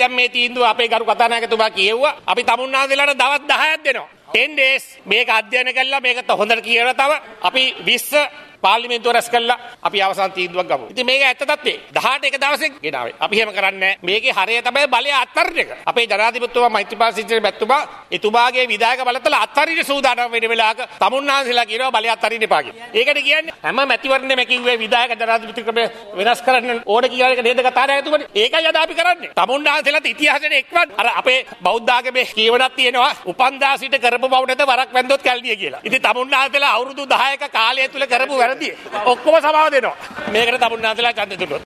දැන් මේ තීන්දුව අපේ ගරු කතානායකතුමා කියෙව්වා. අපි තමුන්නාන්සේලාට දවස් 10ක් දෙනවා. 10 days මේක අධ්‍යයනය කළා මේක හොඳට කියලා තව අපි 20 පාර්ලිමේන්තුව රැස් කළා අපි අවසන් තීන්දුවක් ගමු. ඉතින් මේක ඇත්ත තත්ත්වේ 18 එක දවසෙක ගෙනාවේ. අපි එහෙම කරන්නේ නැහැ. මේකේ හරය තමයි බලය අත්හරින එක. අපේ ජනාධිපතිතුමා මෛත්‍රීපාල සිරිසේන මැතිතුමා එතුමාගේ විධායක බලතල අත්හරින්න සූදානම් වෙන වෙලාවක තමුන්නාන්සේලා කියනවා බලය අත්හරින්න එපා කියලා. ඒකට කියන්නේ හැම මැතිවරණෙම කිව්වේ විධායක ජනාධිපති ක්‍රමය වෙනස් කරන්න ඕන කියන එක නේද කතා නැතුමනේ. ඒකයි අද අපි කරන්නේ. තමුන්නාන්සේලාත් ඉතිහාසයේ එක්වත් අර අපේ බෞද්ධ ආගමේ කියවනක් තියෙනවා උපන්දා සිට කරපු බව නැත වරක් වැන්දොත් කැල්දිය කියලා. ඉතින් තමුන්නාන්සේලා අවුරුදු 10ක කාලය තුල කරපු වැරදි ඔක්කොම සමාව දෙනවා. මේකට තමුන්නාන්සේලා ඡන්දෙ දුන්නොත්